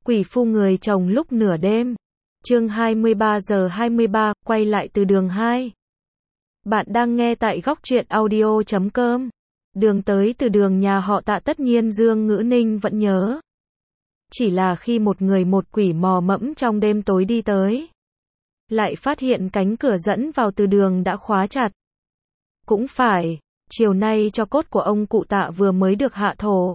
Quỷ phu người chồng lúc nửa đêm. Chương 23 giờ 23, quay lại từ đường 2. Bạn đang nghe tại góc truyện audio.com. Đường tới từ đường nhà họ Tạ tất nhiên Dương Ngữ Ninh vẫn nhớ. Chỉ là khi một người một quỷ mò mẫm trong đêm tối đi tới, lại phát hiện cánh cửa dẫn vào từ đường đã khóa chặt. Cũng phải, chiều nay cho cốt của ông cụ Tạ vừa mới được hạ thổ.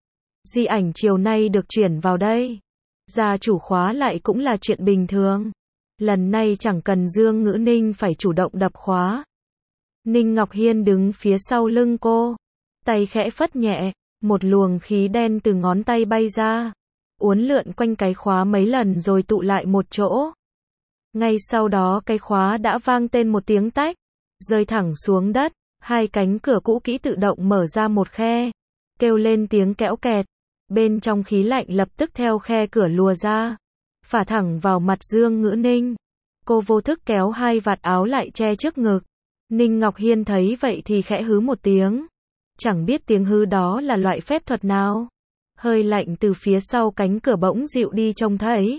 Di ảnh chiều nay được chuyển vào đây. Gia chủ khóa lại cũng là chuyện bình thường. Lần này chẳng cần Dương Ngữ Ninh phải chủ động đập khóa. Ninh Ngọc Hiên đứng phía sau lưng cô, tay khẽ phất nhẹ, một luồng khí đen từ ngón tay bay ra, uốn lượn quanh cái khóa mấy lần rồi tụ lại một chỗ. Ngay sau đó cái khóa đã vang tên một tiếng tách, rơi thẳng xuống đất, hai cánh cửa cũ kỹ tự động mở ra một khe, kêu lên tiếng kẽo kẹt. Bên trong khí lạnh lập tức theo khe cửa lùa ra, phả thẳng vào mặt Dương Ngữ Ninh. Cô vô thức kéo hai vạt áo lại che trước ngực. Ninh Ngọc Hiên thấy vậy thì khẽ hứ một tiếng. Chẳng biết tiếng hứ đó là loại phép thuật nào. Hơi lạnh từ phía sau cánh cửa bỗng dịu đi trông thấy.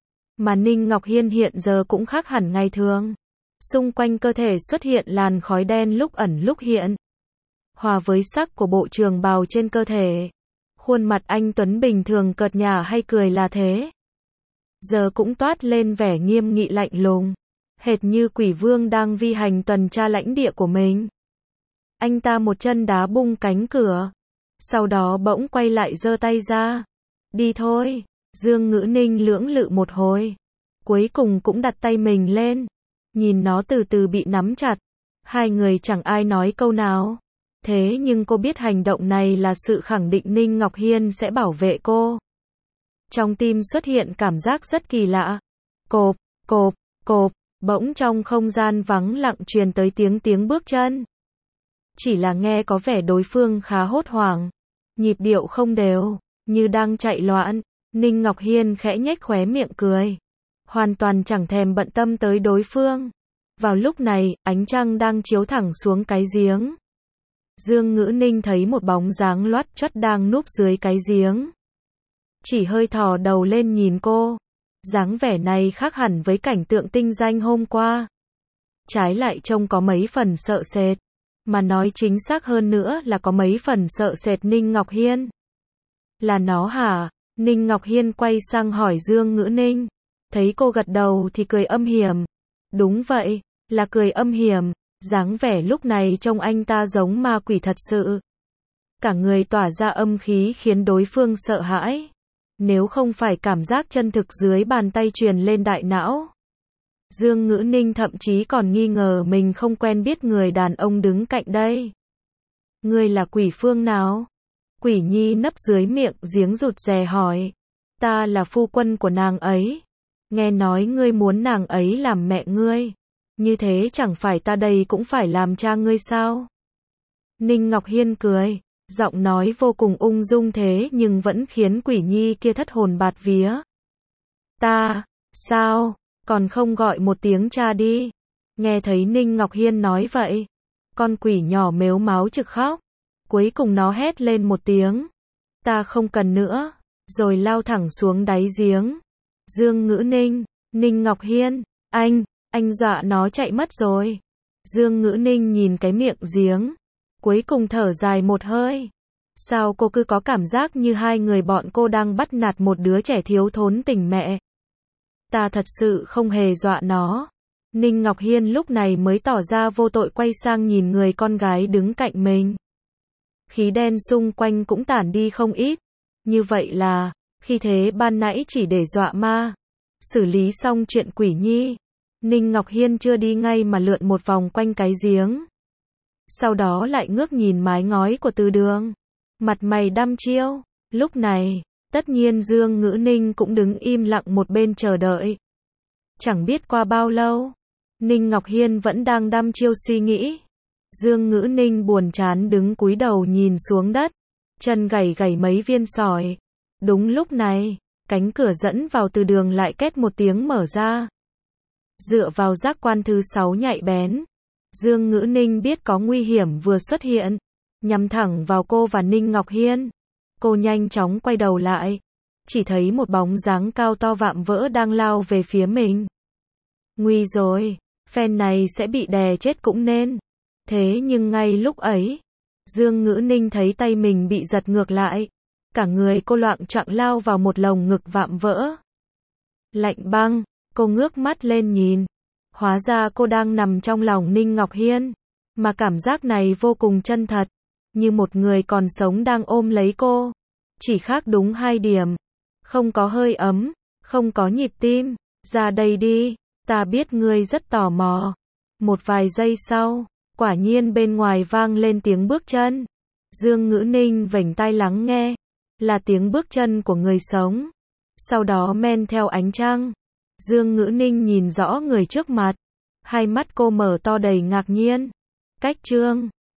Mà Ninh Ngọc Hiên hiện giờ cũng khác hẳn ngày thường. Xung quanh cơ thể xuất hiện làn khói đen lúc ẩn lúc hiện, hòa với sắc của bộ trường bào trên cơ thể. Khuôn mặt anh tuấn bình thường cợt nhả hay cười là thế, giờ cũng toát lên vẻ nghiêm nghị lạnh lùng, hệt như quỷ vương đang vi hành tuần tra lãnh địa của mình. Anh ta một chân đá bung cánh cửa, sau đó bỗng quay lại giơ tay ra. Đi thôi. Dương Ngữ Ninh lưỡng lự một hồi, cuối cùng cũng đặt tay mình lên, nhìn nó từ từ bị nắm chặt. Hai người chẳng ai nói câu nào. Thế nhưng cô biết hành động này là sự khẳng định Ninh Ngọc Hiên sẽ bảo vệ cô. Trong tim xuất hiện cảm giác rất kỳ lạ. Cộp, cộp, cộp, bỗng trong không gian vắng lặng truyền tới tiếng bước chân. Chỉ là nghe có vẻ đối phương khá hốt hoảng, nhịp điệu không đều, như đang chạy loạn. Ninh Ngọc Hiên khẽ nhếch khóe miệng cười, hoàn toàn chẳng thèm bận tâm tới đối phương. Vào lúc này, ánh trăng đang chiếu thẳng xuống cái giếng. Dương Ngữ Ninh thấy một bóng dáng loắt choắt đang núp dưới cái giếng. Chỉ hơi thò đầu lên nhìn cô. Dáng vẻ này khác hẳn với cảnh tượng tinh danh hôm qua. Trái lại trông có mấy phần sợ sệt. Mà nói chính xác hơn nữa là có mấy phần sợ sệt Ninh Ngọc Hiên. Là nó hả? Ninh Ngọc Hiên quay sang hỏi Dương Ngữ Ninh. Thấy cô gật đầu thì cười âm hiểm. Đúng vậy, là cười âm hiểm. Dáng vẻ lúc này trông anh ta giống ma quỷ thật sự. Cả người tỏa ra âm khí khiến đối phương sợ hãi. Nếu không phải cảm giác chân thực dưới bàn tay truyền lên đại não, Dương Ngữ Ninh thậm chí còn nghi ngờ mình không quen biết người đàn ông đứng cạnh đây. Ngươi là quỷ phương nào? Quỷ nhi nấp dưới miệng giếng rụt rè hỏi. Ta là phu quân của nàng ấy. Nghe nói ngươi muốn nàng ấy làm mẹ ngươi. Như thế chẳng phải ta đây cũng phải làm cha ngươi sao? Ninh Ngọc Hiên cười, giọng nói vô cùng ung dung thế nhưng vẫn khiến quỷ nhi kia thất hồn bạt vía. Ta, sao, còn không gọi một tiếng cha đi? Nghe thấy Ninh Ngọc Hiên nói vậy, con quỷ nhỏ mếu máo trực khóc. Cuối cùng nó hét lên một tiếng. Ta không cần nữa, rồi lao thẳng xuống đáy giếng. Dương Ngữ Ninh, Ninh Ngọc Hiên, anh dọa nó chạy mất rồi. Dương Ngữ Ninh nhìn cái miệng giếng, cuối cùng thở dài một hơi. Sao cô cứ có cảm giác như hai người bọn cô đang bắt nạt một đứa trẻ thiếu thốn tình mẹ? Ta thật sự không hề dọa nó. Ninh Ngọc Hiên lúc này mới tỏ ra vô tội quay sang nhìn người con gái đứng cạnh mình. Khí đen xung quanh cũng tản đi không ít. Như vậy là, khi thế ban nãy chỉ để dọa ma. Xử lý xong chuyện quỷ nhi, Ninh Ngọc Hiên chưa đi ngay mà lượn một vòng quanh cái giếng. Sau đó lại ngước nhìn mái ngói của từ đường. Mặt mày đăm chiêu. Lúc này, tất nhiên Dương Ngữ Ninh cũng đứng im lặng một bên chờ đợi. Chẳng biết qua bao lâu, Ninh Ngọc Hiên vẫn đang đăm chiêu suy nghĩ. Dương Ngữ Ninh buồn chán đứng cúi đầu nhìn xuống đất, chân gảy gảy mấy viên sỏi. Đúng lúc này, cánh cửa dẫn vào từ đường lại két một tiếng mở ra. Dựa vào giác quan thứ 6 nhạy bén, Dương Ngữ Ninh biết có nguy hiểm vừa xuất hiện, nhắm thẳng vào cô và Ninh Ngọc Hiên. Cô nhanh chóng quay đầu lại, chỉ thấy một bóng dáng cao to vạm vỡ đang lao về phía mình. Nguy rồi, phen này sẽ bị đè chết cũng nên. Thế nhưng ngay lúc ấy, Dương Ngữ Ninh thấy tay mình bị giật ngược lại. Cả người cô loạng choạng lao vào một lồng ngực vạm vỡ. Lạnh băng, cô ngước mắt lên nhìn. Hóa ra cô đang nằm trong lòng Ninh Ngọc Hiên. Mà cảm giác này vô cùng chân thật. Như một người còn sống đang ôm lấy cô. Chỉ khác đúng 2 điểm. Không có hơi ấm, không có nhịp tim. Ra đây đi, ta biết ngươi rất tò mò. Một vài giây sau, quả nhiên bên ngoài vang lên tiếng bước chân. Dương Ngữ Ninh vểnh tai lắng nghe. Là tiếng bước chân của người sống. Sau đó men theo ánh trăng. Dương Ngữ Ninh nhìn rõ người trước mặt. Hai mắt cô mở to đầy ngạc nhiên. Cách Trương